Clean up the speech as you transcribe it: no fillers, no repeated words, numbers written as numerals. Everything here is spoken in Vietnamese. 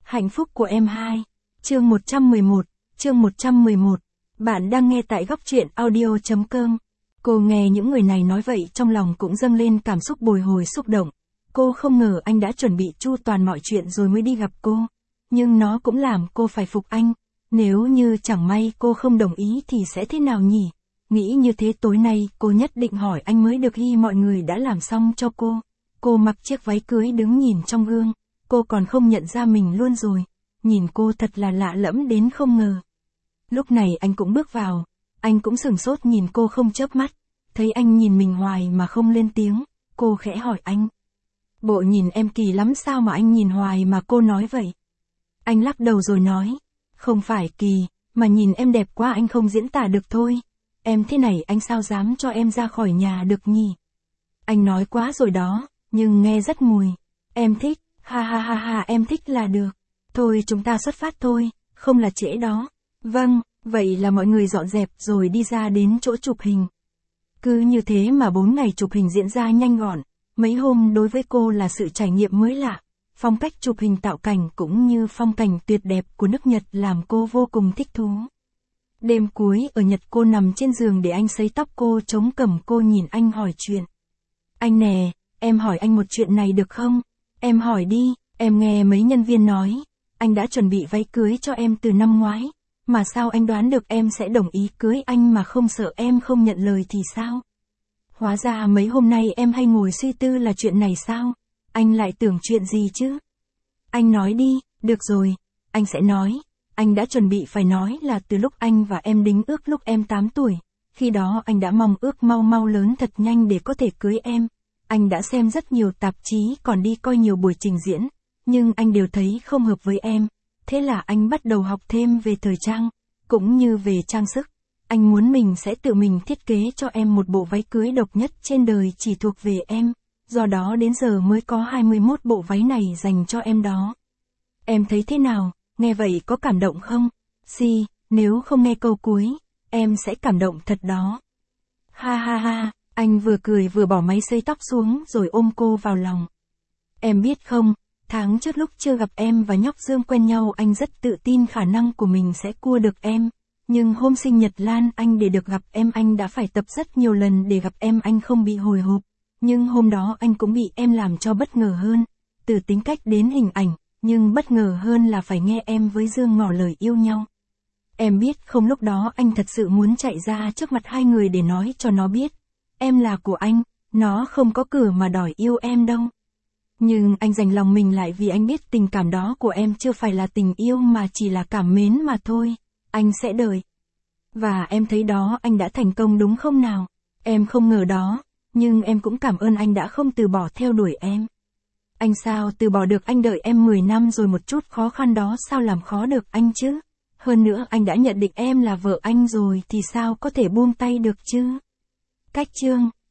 Hạnh phúc của em 2. Chương 111. Chương 111. Bạn đang nghe tại góc truyện audio.com. Cô nghe những người này nói vậy trong lòng cũng dâng lên cảm xúc bồi hồi xúc động. Cô không ngờ anh đã chuẩn bị chu toàn mọi chuyện rồi mới đi gặp cô. Nhưng nó cũng làm cô phải phục anh. Nếu như chẳng may cô không đồng ý thì sẽ thế nào nhỉ? Nghĩ như thế tối nay cô nhất định hỏi anh mới được. Mọi người đã làm xong cho cô. Cô mặc chiếc váy cưới đứng nhìn trong gương. Cô còn không nhận ra mình luôn rồi. Nhìn cô thật là lạ lẫm đến không ngờ. Lúc này anh cũng bước vào. Anh cũng sửng sốt nhìn cô không chớp mắt. Thấy anh nhìn mình hoài mà không lên tiếng. Cô khẽ hỏi anh. Bộ nhìn em kỳ lắm sao mà anh nhìn hoài mà cô nói vậy? Anh lắc đầu rồi nói. Không phải kỳ, mà nhìn em đẹp quá anh không diễn tả được thôi. Em thế này anh sao dám cho em ra khỏi nhà được nhỉ? Anh nói quá rồi đó, nhưng nghe rất mùi. Em thích, ha ha ha ha em thích là được. Thôi chúng ta xuất phát thôi, không là trễ đó. Vâng, vậy là mọi người dọn dẹp rồi đi ra đến chỗ chụp hình. Cứ như thế mà 4 ngày chụp hình diễn ra nhanh gọn. Mấy hôm đối với cô là sự trải nghiệm mới lạ. Phong cách chụp hình tạo cảnh cũng như phong cảnh tuyệt đẹp của nước Nhật làm cô vô cùng thích thú. Đêm cuối ở Nhật cô nằm trên giường để anh sấy tóc cô chống cằm cô nhìn anh hỏi chuyện. Anh nè, em hỏi anh một chuyện này được không? Em hỏi đi, em nghe mấy nhân viên nói. Anh đã chuẩn bị váy cưới cho em từ năm ngoái. Mà sao anh đoán được em sẽ đồng ý cưới anh mà không sợ em không nhận lời thì sao? Hóa ra mấy hôm nay em hay ngồi suy tư là chuyện này sao? Anh lại tưởng chuyện gì chứ? Anh nói đi, được rồi, anh sẽ nói. Anh đã chuẩn bị phải nói là từ lúc anh và em đính ước lúc em 8 tuổi. Khi đó anh đã mong ước mau mau lớn thật nhanh để có thể cưới em. Anh đã xem rất nhiều tạp chí còn đi coi nhiều buổi trình diễn. Nhưng anh đều thấy không hợp với em. Thế là anh bắt đầu học thêm về thời trang, cũng như về trang sức. Anh muốn mình sẽ tự mình thiết kế cho em một bộ váy cưới độc nhất trên đời chỉ thuộc về em. Do đó đến giờ mới có 21 bộ váy này dành cho em đó. Em thấy thế nào, nghe vậy có cảm động không? Nếu không nghe câu cuối, em sẽ cảm động thật đó. Ha ha ha, anh vừa cười vừa bỏ máy sấy tóc xuống rồi ôm cô vào lòng. Em biết không, tháng trước lúc chưa gặp em và nhóc Dương quen nhau anh rất tự tin khả năng của mình sẽ cua được em. Nhưng hôm sinh nhật Lan anh để được gặp em anh đã phải tập rất nhiều lần để gặp em anh không bị hồi hộp. Nhưng hôm đó anh cũng bị em làm cho bất ngờ hơn. Từ tính cách đến hình ảnh, nhưng bất ngờ hơn là phải nghe em với Dương ngỏ lời yêu nhau. Em biết không lúc đó anh thật sự muốn chạy ra trước mặt hai người để nói cho nó biết. Em là của anh, nó không có cửa mà đòi yêu em đâu. Nhưng anh dành lòng mình lại vì anh biết tình cảm đó của em chưa phải là tình yêu mà chỉ là cảm mến mà thôi. Anh sẽ đợi. Và em thấy đó anh đã thành công đúng không nào? Em không ngờ đó, nhưng em cũng cảm ơn anh đã không từ bỏ theo đuổi em. Anh sao từ bỏ được anh đợi em 10 năm rồi một chút khó khăn đó sao làm khó được anh chứ? Hơn nữa anh đã nhận định em là vợ anh rồi thì sao có thể buông tay được chứ? Cách chương